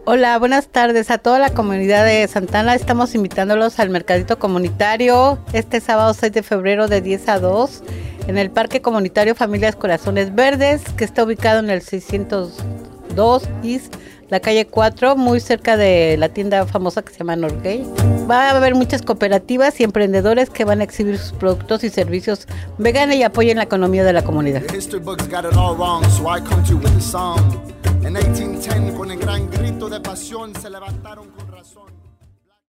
Hola, buenas tardes a toda la comunidad de Santana. Estamos invitándolos al Mercadito Comunitario este sábado 6 de febrero de 10 a 2 en el Parque Comunitario Familias Corazones Verdes, que está ubicado en el 602 East, la calle 4, muy cerca de la tienda famosa que se llama Norgay. Va a haber muchas cooperativas y emprendedores que van a exhibir sus productos y servicios veganos y apoyen la economía de la comunidad. En 1810, con el gran grito de pasión, se levantaron...